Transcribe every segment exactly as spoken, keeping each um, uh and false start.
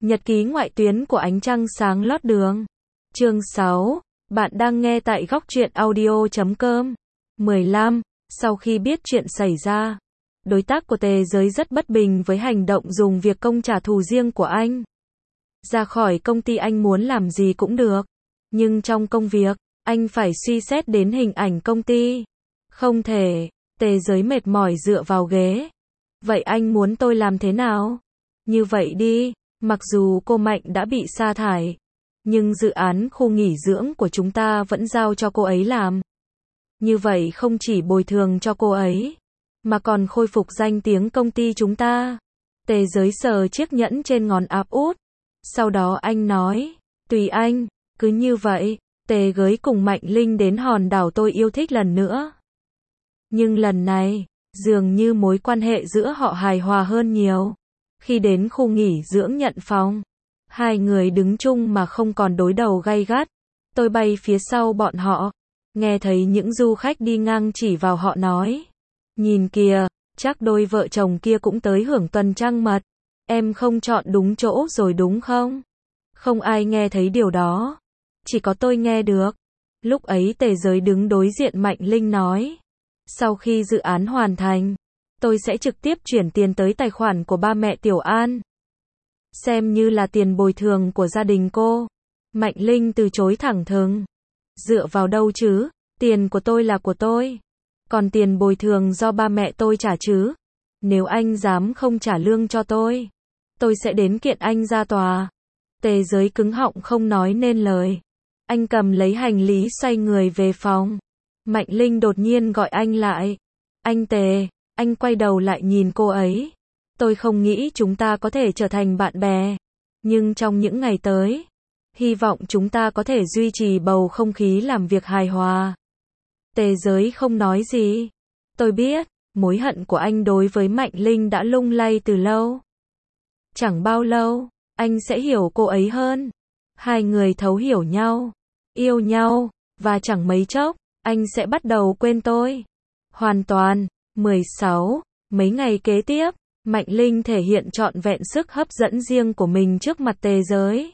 Nhật ký ngoại tuyến của ánh trăng sáng lót đường. Chương sáu. Bạn đang nghe tại góc truyện audio chấm com. mười lăm. Sau khi biết chuyện xảy ra, đối tác của Tề Giới rất bất bình với hành động dùng việc công trả thù riêng của anh. Ra khỏi công ty anh muốn làm gì cũng được, nhưng trong công việc, anh phải suy xét đến hình ảnh công ty. Không thể. Tề Giới mệt mỏi dựa vào ghế. Vậy anh muốn tôi làm thế nào? Như vậy đi, mặc dù cô Mạnh đã bị sa thải, nhưng dự án khu nghỉ dưỡng của chúng ta vẫn giao cho cô ấy làm. Như vậy không chỉ bồi thường cho cô ấy, mà còn khôi phục danh tiếng công ty chúng ta. Tề Giới sờ chiếc nhẫn trên ngón áp út. Sau đó anh nói, tùy anh, cứ như vậy. Tề Giới cùng Mạnh Linh đến hòn đảo tôi yêu thích lần nữa. Nhưng lần này, dường như mối quan hệ giữa họ hài hòa hơn nhiều. Khi đến khu nghỉ dưỡng nhận phòng, hai người đứng chung mà không còn đối đầu gay gắt. Tôi bay phía sau bọn họ, nghe thấy những du khách đi ngang chỉ vào họ nói, nhìn kìa, chắc đôi vợ chồng kia cũng tới hưởng tuần trăng mật. Em không chọn đúng chỗ rồi đúng không? Không ai nghe thấy điều đó, chỉ có tôi nghe được. Lúc ấy Tề Giới đứng đối diện Mạnh Linh nói, sau khi dự án hoàn thành, tôi sẽ trực tiếp chuyển tiền tới tài khoản của ba mẹ Tiểu An, xem như là tiền bồi thường của gia đình cô. Mạnh Linh từ chối thẳng thừng. Dựa vào đâu chứ? Tiền của tôi là của tôi, còn tiền bồi thường do ba mẹ tôi trả chứ. Nếu anh dám không trả lương cho tôi, tôi sẽ đến kiện anh ra tòa. Tề Giới cứng họng không nói nên lời. Anh cầm lấy hành lý xoay người về phòng. Mạnh Linh đột nhiên gọi anh lại. Anh Tề. Anh quay đầu lại nhìn cô ấy. Tôi không nghĩ chúng ta có thể trở thành bạn bè, nhưng trong những ngày tới, hy vọng chúng ta có thể duy trì bầu không khí làm việc hài hòa. Tề Giới không nói gì. Tôi biết, mối hận của anh đối với Mạnh Linh đã lung lay từ lâu. Chẳng bao lâu, anh sẽ hiểu cô ấy hơn. Hai người thấu hiểu nhau, yêu nhau, và chẳng mấy chốc, anh sẽ bắt đầu quên tôi. Hoàn toàn. mười sáu. Mấy ngày kế tiếp, Mạnh Linh thể hiện trọn vẹn sức hấp dẫn riêng của mình trước mặt Tề Giới.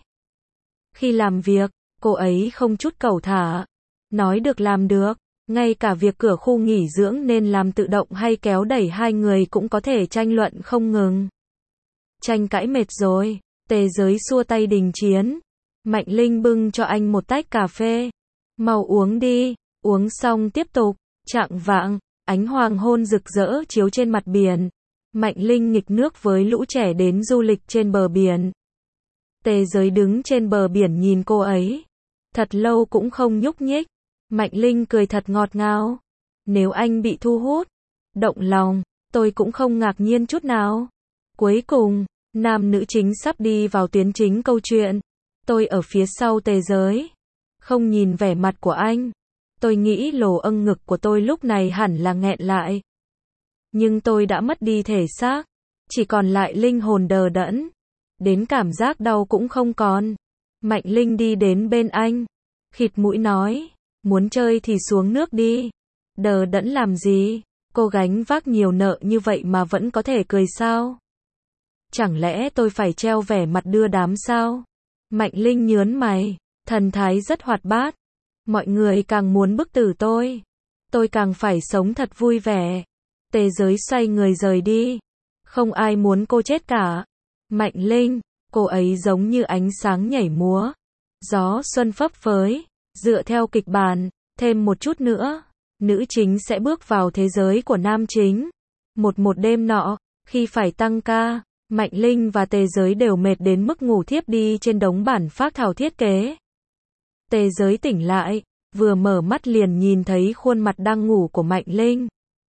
Khi làm việc, cô ấy không chút cẩu thả, nói được làm được, ngay cả việc cửa khu nghỉ dưỡng nên làm tự động hay kéo đẩy hai người cũng có thể tranh luận không ngừng. Tranh cãi mệt rồi, Tề Giới xua tay đình chiến. Mạnh Linh bưng cho anh một tách cà phê. Mau uống đi, uống xong tiếp tục. Chạng vạng, ánh hoàng hôn rực rỡ chiếu trên mặt biển. Mạnh Linh nghịch nước với lũ trẻ đến du lịch trên bờ biển. Tề Giới đứng trên bờ biển nhìn cô ấy. Thật lâu cũng không nhúc nhích. Mạnh Linh cười thật ngọt ngào. Nếu anh bị thu hút, động lòng, tôi cũng không ngạc nhiên chút nào. Cuối cùng, nam nữ chính sắp đi vào tuyến chính câu chuyện. Tôi ở phía sau Tề Giới, không nhìn vẻ mặt của anh. Tôi nghĩ lồ âng ngực của tôi lúc này hẳn là nghẹn lại. Nhưng tôi đã mất đi thể xác, chỉ còn lại linh hồn đờ đẫn. Đến cảm giác đau cũng không còn. Mạnh Linh đi đến bên anh, khịt mũi nói, muốn chơi thì xuống nước đi. Đờ đẫn làm gì? Cô gánh vác nhiều nợ như vậy mà vẫn có thể cười sao? Chẳng lẽ tôi phải treo vẻ mặt đưa đám sao? Mạnh Linh nhớn mày, thần thái rất hoạt bát. Mọi người càng muốn bức tử tôi, tôi càng phải sống thật vui vẻ. Tề Giới xoay người rời đi. Không ai muốn cô chết cả. Mạnh Linh, cô ấy giống như ánh sáng nhảy múa, gió xuân phấp phới. Dựa theo kịch bản, thêm một chút nữa, nữ chính sẽ bước vào thế giới của nam chính. Một một đêm nọ, khi phải tăng ca, Mạnh Linh và Tề Giới đều mệt đến mức ngủ thiếp đi trên đống bản phác thảo thiết kế. Tề Giới tỉnh lại, vừa mở mắt liền nhìn thấy khuôn mặt đang ngủ của Mạnh Linh.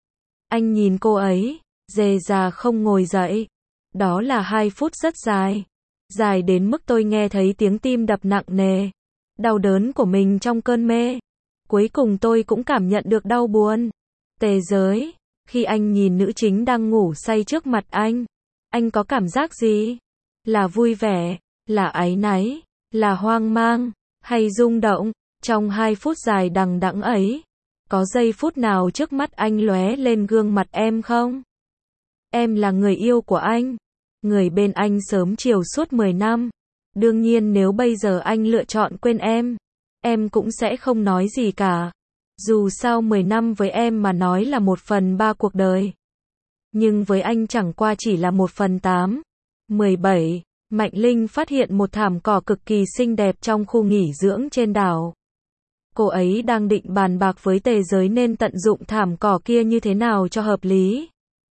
Anh nhìn cô ấy, dề già không ngồi dậy. Đó là hai phút rất dài. Dài đến mức tôi nghe thấy tiếng tim đập nặng nề. Đau đớn của mình trong cơn mê. Cuối cùng tôi cũng cảm nhận được đau buồn. Tề Giới, khi anh nhìn nữ chính đang ngủ say trước mặt anh, anh có cảm giác gì? Là vui vẻ, là áy náy, là hoang mang, hay rung động? Trong hai phút dài đằng đẵng ấy, có giây phút nào trước mắt anh lóe lên gương mặt em không? Em là người yêu của anh. Người bên anh sớm chiều suốt mười năm. Đương nhiên nếu bây giờ anh lựa chọn quên em, em cũng sẽ không nói gì cả. Dù sao mười năm với em mà nói là một phần ba cuộc đời. Nhưng với anh chẳng qua chỉ là một phần tám. mười bảy. Mạnh Linh phát hiện một thảm cỏ cực kỳ xinh đẹp trong khu nghỉ dưỡng trên đảo. Cô ấy đang định bàn bạc với Tề Giới nên tận dụng thảm cỏ kia như thế nào cho hợp lý.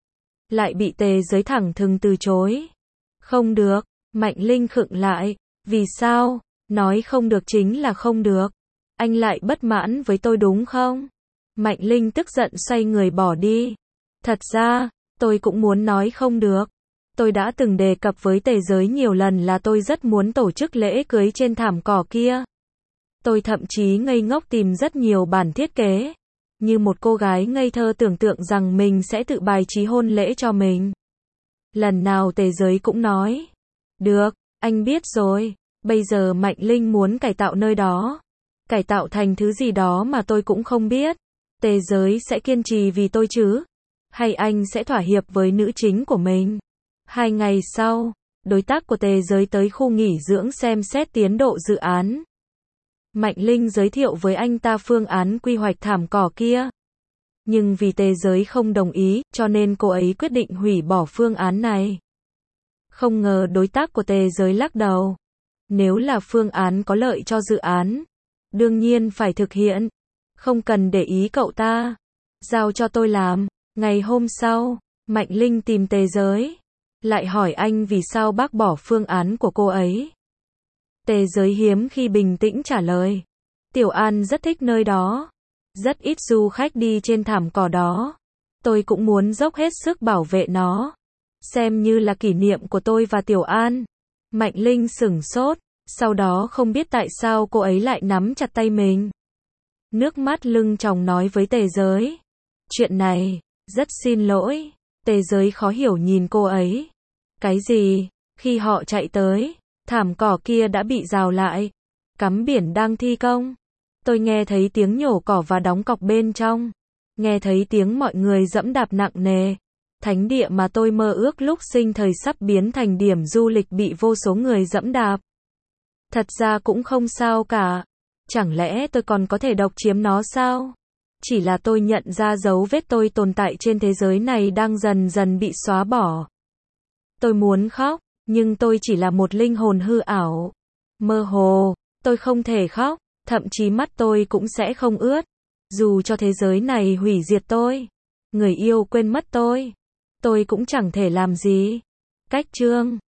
Lại bị Tề Giới thẳng thừng từ chối. Không được, Mạnh Linh khựng lại. Vì sao? Nói không được chính là không được. Anh lại bất mãn với tôi đúng không? Mạnh Linh tức giận xoay người bỏ đi. Thật ra, tôi cũng muốn nói không được. Tôi đã từng đề cập với Tề Giới nhiều lần là tôi rất muốn tổ chức lễ cưới trên thảm cỏ kia. Tôi thậm chí ngây ngốc tìm rất nhiều bản thiết kế. Như một cô gái ngây thơ tưởng tượng rằng mình sẽ tự bài trí hôn lễ cho mình. Lần nào Tề Giới cũng nói. Được, anh biết rồi. Bây giờ Mạnh Linh muốn cải tạo nơi đó. Cải tạo thành thứ gì đó mà tôi cũng không biết. Tề Giới sẽ kiên trì vì tôi chứ? Hay anh sẽ thỏa hiệp với nữ chính của mình? Hai ngày sau, đối tác của Tề Giới tới khu nghỉ dưỡng xem xét tiến độ dự án. Mạnh Linh giới thiệu với anh ta phương án quy hoạch thảm cỏ kia. Nhưng vì Tề Giới không đồng ý, cho nên cô ấy quyết định hủy bỏ phương án này. Không ngờ đối tác của Tề Giới lắc đầu. Nếu là phương án có lợi cho dự án, đương nhiên phải thực hiện. Không cần để ý cậu ta. Giao cho tôi làm. Ngày hôm sau, Mạnh Linh tìm Tề Giới. Lại hỏi anh vì sao bác bỏ phương án của cô ấy. Tề Giới hiếm khi bình tĩnh trả lời. Tiểu An rất thích nơi đó. Rất ít du khách đi trên thảm cỏ đó. Tôi cũng muốn dốc hết sức bảo vệ nó. Xem như là kỷ niệm của tôi và Tiểu An. Mạnh Linh sửng sốt. Sau đó không biết tại sao cô ấy lại nắm chặt tay mình. Nước mắt lưng tròng nói với Tề Giới. Chuyện này, rất xin lỗi. Tề Giới khó hiểu nhìn cô ấy. Cái gì? Khi họ chạy tới, thảm cỏ kia đã bị rào lại. Cắm biển đang thi công. Tôi nghe thấy tiếng nhổ cỏ và đóng cọc bên trong. Nghe thấy tiếng mọi người dẫm đạp nặng nề. Thánh địa mà tôi mơ ước lúc sinh thời sắp biến thành điểm du lịch bị vô số người dẫm đạp. Thật ra cũng không sao cả. Chẳng lẽ tôi còn có thể độc chiếm nó sao? Chỉ là tôi nhận ra dấu vết tôi tồn tại trên thế giới này đang dần dần bị xóa bỏ. Tôi muốn khóc, nhưng tôi chỉ là một linh hồn hư ảo. Mơ hồ, tôi không thể khóc, thậm chí mắt tôi cũng sẽ không ướt. Dù cho thế giới này hủy diệt tôi, người yêu quên mất tôi, tôi cũng chẳng thể làm gì. Cách chương